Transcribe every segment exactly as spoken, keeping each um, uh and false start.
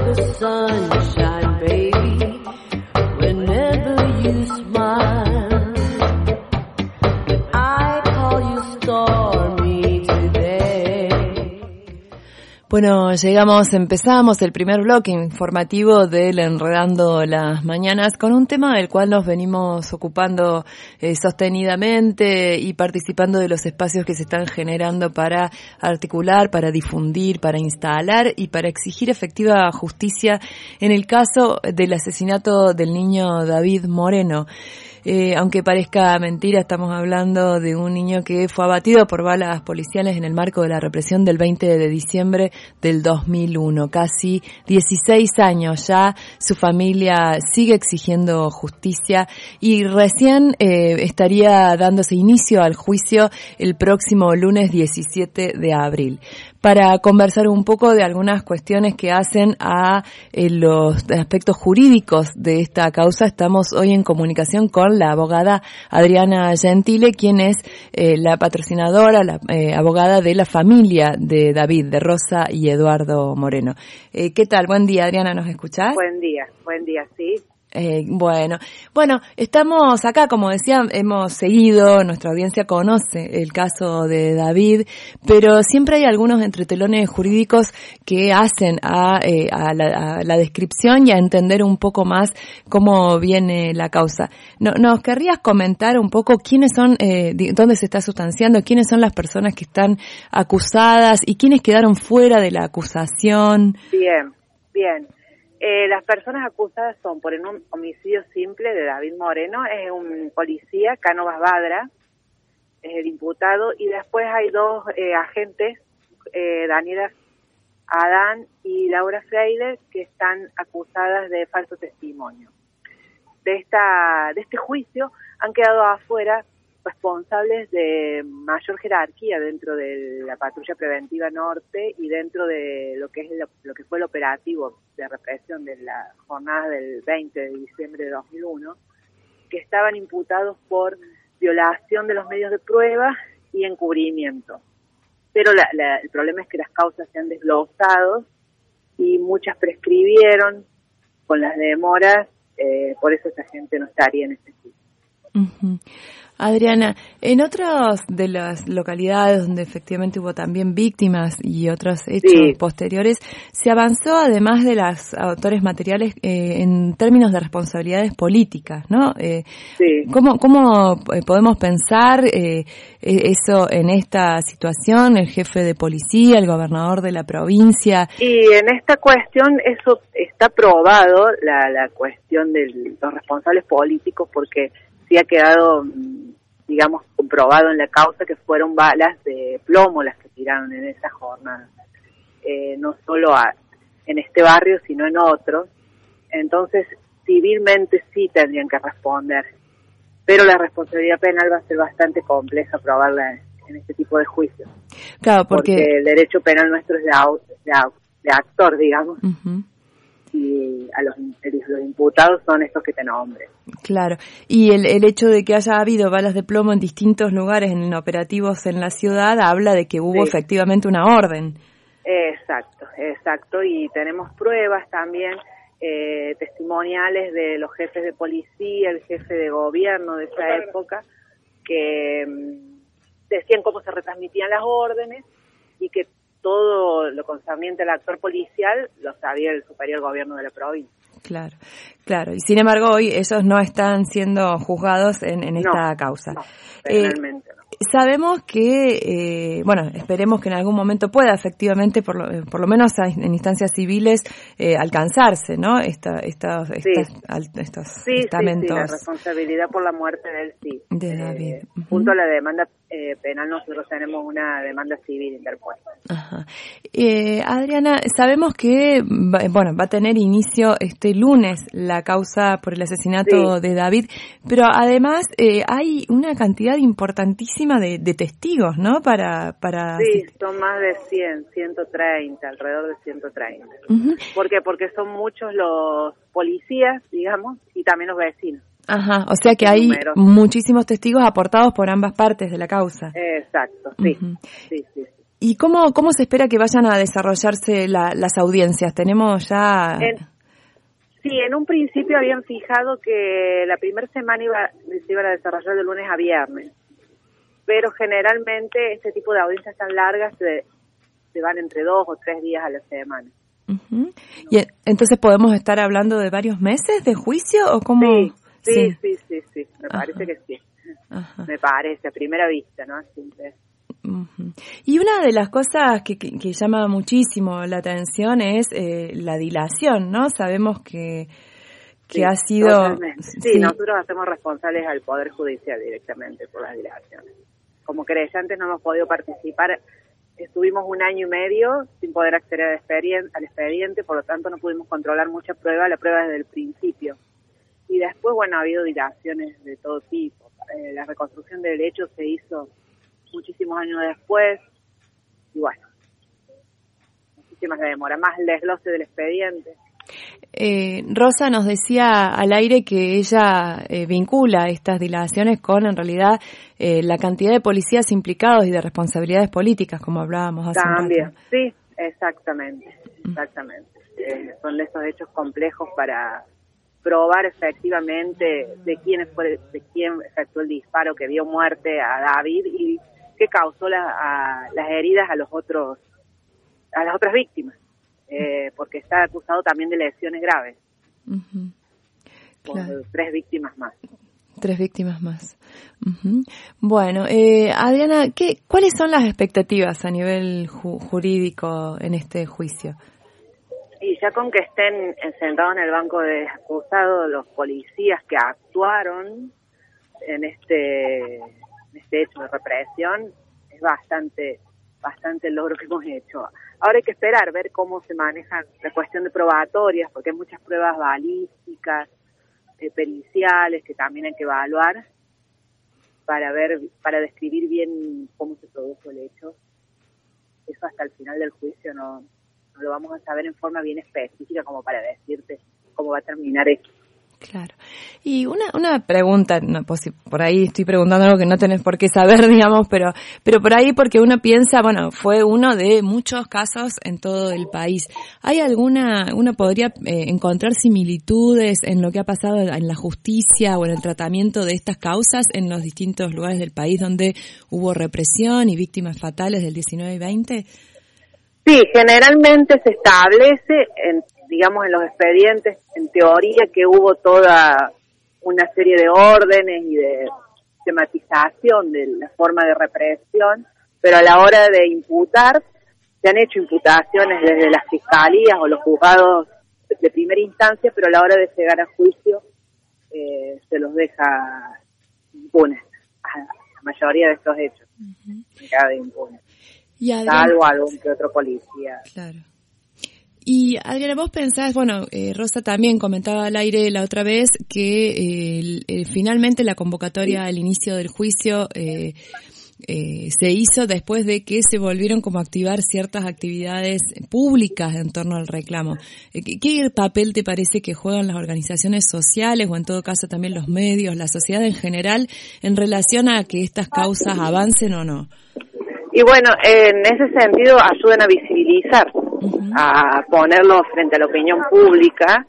the sunshine, baby, whenever you smile. I call you stormy today. Bueno, llegamos, empezamos el primer bloque informativo del Enredando las Mañanas con un tema del cual nos venimos ocupando eh, sostenidamente y participando de los espacios que se están generando para articular, para difundir, para instalar y para exigir efectiva justicia en el caso del asesinato del niño David Moreno. Eh, aunque parezca mentira, estamos hablando de un niño que fue abatido por balas policiales en el marco de la represión del veinte de diciembre del dos mil uno. Casi dieciséis años ya, su familia sigue exigiendo justicia y recién eh, estaría dándose inicio al juicio el próximo lunes diecisiete de abril. Para conversar un poco de algunas cuestiones que hacen a eh, los aspectos jurídicos de esta causa, estamos hoy en comunicación con la abogada Adriana Gentile, quien es eh, la patrocinadora, la eh, abogada de la familia de David, de Rosa y Eduardo Moreno. Eh, ¿Qué tal? Buen día, Adriana, ¿nos escuchás? Buen día, buen día, sí. Eh, bueno, bueno, estamos acá, como decía, hemos seguido, nuestra audiencia conoce el caso de David, pero siempre hay algunos entretelones jurídicos que hacen a, eh, a, la, a la descripción y a entender un poco más cómo viene la causa. No, ¿Nos querrías comentar un poco quiénes son, eh, dónde se está sustanciando, quiénes son las personas que están acusadas y quiénes quedaron fuera de la acusación? Bien, bien. Eh, las personas acusadas son por un homicidio simple de David Moreno, es un policía, Cánovas Badra, es el imputado, y después hay dos eh, agentes, eh, Daniela Adán y Laura Freire, que están acusadas de falso testimonio. De esta de este juicio han quedado afuera responsables de mayor jerarquía dentro de la Patrulla Preventiva Norte y dentro de lo que es lo, lo que fue el operativo de represión de la jornada del veinte de diciembre de dos mil uno, que estaban imputados por violación de los medios de prueba y encubrimiento. Pero la, la, el problema es que las causas se han desglosado y muchas prescribieron con las demoras, eh, por eso esta gente no estaría en este juicio. Uh-huh. Adriana, en otras de las localidades donde efectivamente hubo también víctimas y otros hechos sí. posteriores, se avanzó además de los autores materiales eh, en términos de responsabilidades políticas, ¿no? Eh, sí. ¿Cómo, cómo podemos pensar eh, eso en esta situación? El jefe de policía, el gobernador de la provincia. Y en esta cuestión eso está probado, la, la cuestión de los responsables políticos, porque sí ha quedado, digamos, comprobado en la causa que fueron balas de plomo las que tiraron en esa jornada, eh, no solo a, en este barrio, sino en otros. Entonces, civilmente sí tendrían que responder, pero la responsabilidad penal va a ser bastante compleja probarla en este tipo de juicios. Claro, porque, porque el derecho penal nuestro es de, de, de actor, digamos. Uh-huh. Y a los, los imputados son estos que te nombren. Claro, y el, el hecho de que haya habido balas de plomo en distintos lugares, en operativos en la ciudad, habla de que hubo sí. efectivamente una orden. Exacto, exacto, y tenemos pruebas también eh, testimoniales de los jefes de policía, el jefe de gobierno de esa época, que um, decían cómo se retransmitían las órdenes y que todo lo concerniente al actor policial lo sabía el superior gobierno de la provincia. Claro, claro. Y sin embargo, hoy esos no están siendo juzgados en, en esta no, causa. No, penalmente eh, no. Sabemos que, eh, bueno, esperemos que en algún momento pueda efectivamente, por lo, por lo menos en instancias civiles, eh, alcanzarse, ¿no? Esta, esta, sí. estas, estos sí, estamentos. Sí, sí, la responsabilidad por la muerte de él, sí. De David. Eh, uh-huh. Junto a la demanda eh, penal, nosotros tenemos una demanda civil interpuesta. Ajá. Eh, Adriana, sabemos que, bueno, va a tener inicio este lunes la causa por el asesinato sí. de David, pero además eh, hay una cantidad importantísima De, de testigos, ¿no? Para, para sí, son más de cien, ciento treinta, alrededor de ciento treinta. Uh-huh. ¿Por qué? Porque son muchos los policías, digamos, y también los vecinos. Ajá, o sea que hay números. Muchísimos testigos aportados por ambas partes de la causa. Exacto, sí, uh-huh. sí, sí. ¿Y cómo, cómo se espera que vayan a desarrollarse la, las audiencias? ¿Tenemos ya...? En, sí, en un principio habían fijado que la primera semana iba, se iban a desarrollar de lunes a viernes, pero generalmente este tipo de audiencias tan largas se, se van entre dos o tres días a la semana. Uh-huh. ¿Y entonces podemos estar hablando de varios meses de juicio o cómo? Sí, sí, sí, sí, sí, sí. me Ajá. parece que sí. Ajá. Me parece, a primera vista, ¿no? Siempre. Uh-huh. Y una de las cosas que, que, que llama muchísimo la atención es eh, la dilación, ¿no? Sabemos que, que sí, ha sido... Totalmente. Sí, sí, nosotros hacemos responsables al Poder Judicial directamente por las dilaciones. Como creyentes no hemos podido participar. Estuvimos un año y medio sin poder acceder al expediente, al expediente, por lo tanto no pudimos controlar mucha prueba, la prueba desde el principio. Y después, bueno, ha habido dilaciones de todo tipo. Eh, la reconstrucción del hecho se hizo muchísimos años después, y bueno, muchísimas demoras, más el desglose del expediente. Eh, Rosa nos decía al aire que ella eh, vincula estas dilaciones con, en realidad, eh, la cantidad de policías implicados y de responsabilidades políticas, como hablábamos hace También, un rato. sí, exactamente, exactamente. Eh, son de esos hechos complejos para probar efectivamente de quién fue, de quién efectuó el disparo que dio muerte a David y qué causó la, a, las heridas a los otros, a las otras víctimas. Eh, porque está acusado también de lesiones graves. Uh-huh. Claro. Por tres víctimas más. Tres víctimas más. Uh-huh. Bueno, eh, Adriana, ¿qué, ¿cuáles son las expectativas a nivel ju- jurídico en este juicio? Y ya con que estén sentados en el banco de acusados los policías que actuaron en este, en este hecho de represión, es bastante, bastante el logro que hemos hecho. Ahora hay que esperar, ver cómo se maneja la cuestión de probatorias, porque hay muchas pruebas balísticas, eh, periciales, que también hay que evaluar para ver, para describir bien cómo se produjo el hecho. Eso hasta el final del juicio no, no lo vamos a saber en forma bien específica como para decirte cómo va a terminar esto. Claro. Y una una pregunta, no, pues, por ahí estoy preguntando algo que no tenés por qué saber, digamos, pero pero por ahí porque uno piensa, bueno, fue uno de muchos casos en todo el país. ¿Hay alguna, uno podría eh, encontrar similitudes en lo que ha pasado en la justicia o en el tratamiento de estas causas en los distintos lugares del país donde hubo represión y víctimas fatales del diecinueve y veinte? Sí, generalmente se establece, en, digamos, en los expedientes, en teoría, que hubo toda una serie de órdenes y de tematización de la forma de represión, pero a la hora de imputar, se han hecho imputaciones desde las fiscalías o los juzgados de primera instancia, pero a la hora de llegar a juicio eh, se los deja impunes, a la mayoría de estos hechos, uh-huh. Queda impune. Y Adriana, salvo algún que otro policía. Claro. Y Adriana, vos pensás, bueno, eh, Rosa también comentaba al aire la otra vez que eh, eh, finalmente la convocatoria al inicio del juicio eh, eh, se hizo después de que se volvieron como a activar ciertas actividades públicas en torno al reclamo. Eh, ¿qué, ¿Qué papel te parece que juegan las organizaciones sociales o en todo caso también los medios, la sociedad en general, en relación a que estas causas avancen o no? Y bueno, en ese sentido ayudan a visibilizar, uh-huh. a ponerlo frente a la opinión pública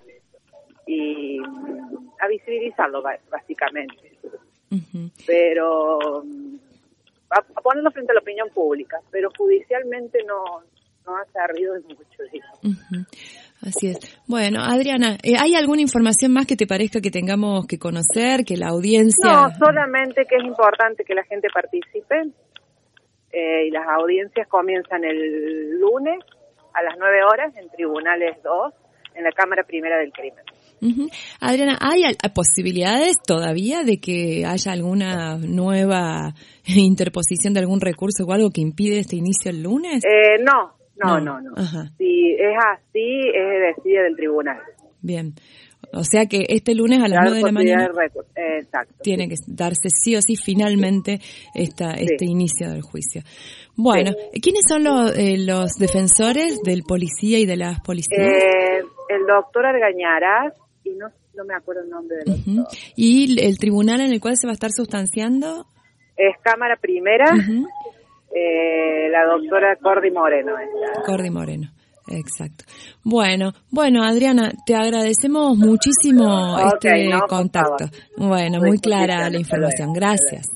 y a visibilizarlo básicamente. Uh-huh. Pero a, a ponerlo frente a la opinión pública, pero judicialmente no, no ha servido de mucho, digamos. Uh-huh. Así es. Bueno, Adriana, ¿hay alguna información más que te parezca que tengamos que conocer, que la audiencia...? No, solamente que es importante que la gente participe. Eh, y las audiencias comienzan el lunes a las nueve horas en Tribunales dos, en la Cámara Primera del Crimen. Uh-huh. Adriana, ¿hay posibilidades todavía de que haya alguna nueva interposición de algún recurso o algo que impide este inicio el lunes? Eh, no, no, no, no. no. Ajá. Si es así, es decide del tribunal. Bien. O sea que este lunes a las nueve de la mañana eh, exacto, tiene sí. que darse sí o sí finalmente esta, este sí. inicio del juicio. Bueno, sí. ¿Quiénes son los, eh, los defensores del policía y de las policías? Eh, el doctor Argañarás y no, no me acuerdo el nombre del uh-huh. doctor. ¿Y el tribunal en el cual se va a estar sustanciando? Es Cámara Primera, uh-huh. Eh, la doctora Cordy Moreno. Esta. Cordy Moreno. Exacto. Bueno, bueno, Adriana, te agradecemos muchísimo Okay, este no, contacto. Bueno, muy clara la información. Gracias.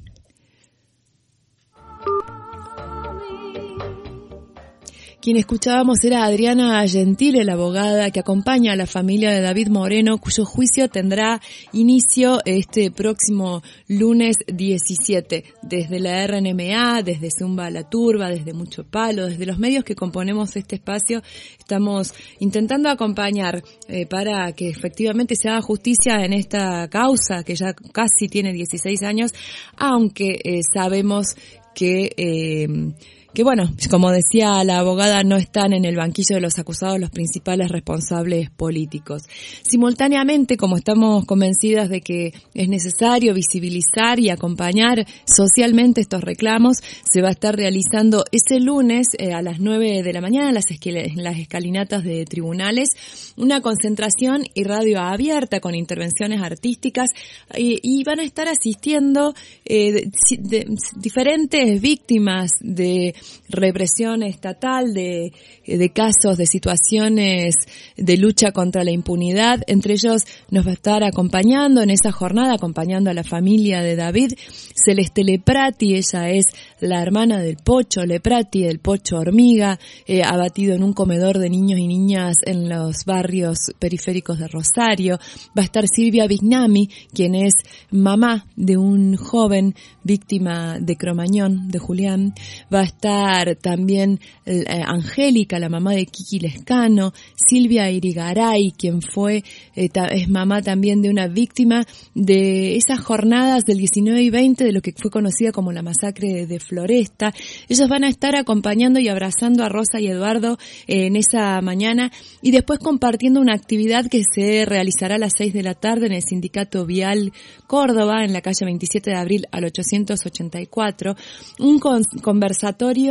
Quien escuchábamos era Adriana Gentile, la abogada que acompaña a la familia de David Moreno, cuyo juicio tendrá inicio este próximo lunes diecisiete. Desde la R N M A, desde Zumba La Turba, desde Mucho Palo, desde los medios que componemos este espacio, estamos intentando acompañar eh, para que efectivamente se haga justicia en esta causa que ya casi tiene dieciséis años, aunque eh, sabemos que... Eh, que bueno, como decía la abogada, no están en el banquillo de los acusados los principales responsables políticos. Simultáneamente, como estamos convencidas de que es necesario visibilizar y acompañar socialmente estos reclamos, se va a estar realizando ese lunes eh, a las nueve de la mañana en las, en las escalinatas de tribunales una concentración y radio abierta con intervenciones artísticas y, y van a estar asistiendo eh, de, de, diferentes víctimas de represión estatal, de, de casos, de situaciones de lucha contra la impunidad. Entre ellos nos va a estar acompañando en esa jornada, acompañando a la familia de David, Celeste Leprati. Ella es la hermana del Pocho Leprati, del Pocho Hormiga, eh, abatido en un comedor de niños y niñas en los barrios periféricos de Rosario. Va a estar Silvia Bignami, quien es mamá de un joven víctima de Cromañón, de Julián. Va a estar también eh, Angélica, la mamá de Kiki Lescano, Silvia Irigaray, quien fue, eh, ta, es mamá también de una víctima de esas jornadas del diecinueve y veinte de lo que fue conocida como la masacre de Floresta. Ellos van a estar acompañando y abrazando a Rosa y Eduardo eh, en esa mañana y después compartiendo una actividad que se realizará a las seis de la tarde en el Sindicato Vial Córdoba, en la calle veintisiete de abril al ochocientos ochenta y cuatro, un con, conversatorio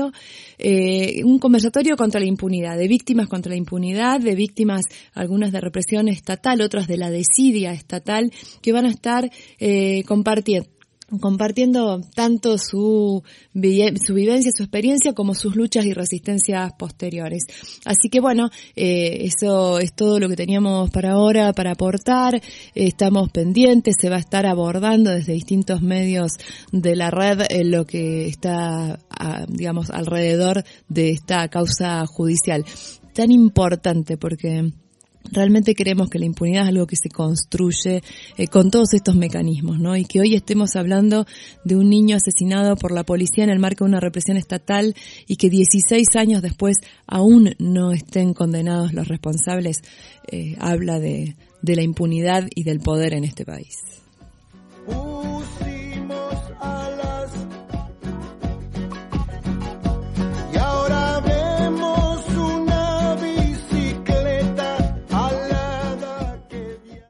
Eh, un conversatorio contra la impunidad, de víctimas contra la impunidad, de víctimas algunas de represión estatal, otras de la desidia estatal, que van a estar eh, compartiendo compartiendo tanto su, su vivencia, su experiencia, como sus luchas y resistencias posteriores. Así que bueno, eh, eso es todo lo que teníamos para ahora para aportar. Eh, estamos pendientes, se va a estar abordando desde distintos medios de la red eh, lo que está, a, digamos, alrededor de esta causa judicial. Tan importante porque realmente creemos que la impunidad es algo que se construye eh, con todos estos mecanismos, ¿no? Y que hoy estemos hablando de un niño asesinado por la policía en el marco de una represión estatal y que dieciséis años después aún no estén condenados los responsables, eh, habla de, de la impunidad y del poder en este país.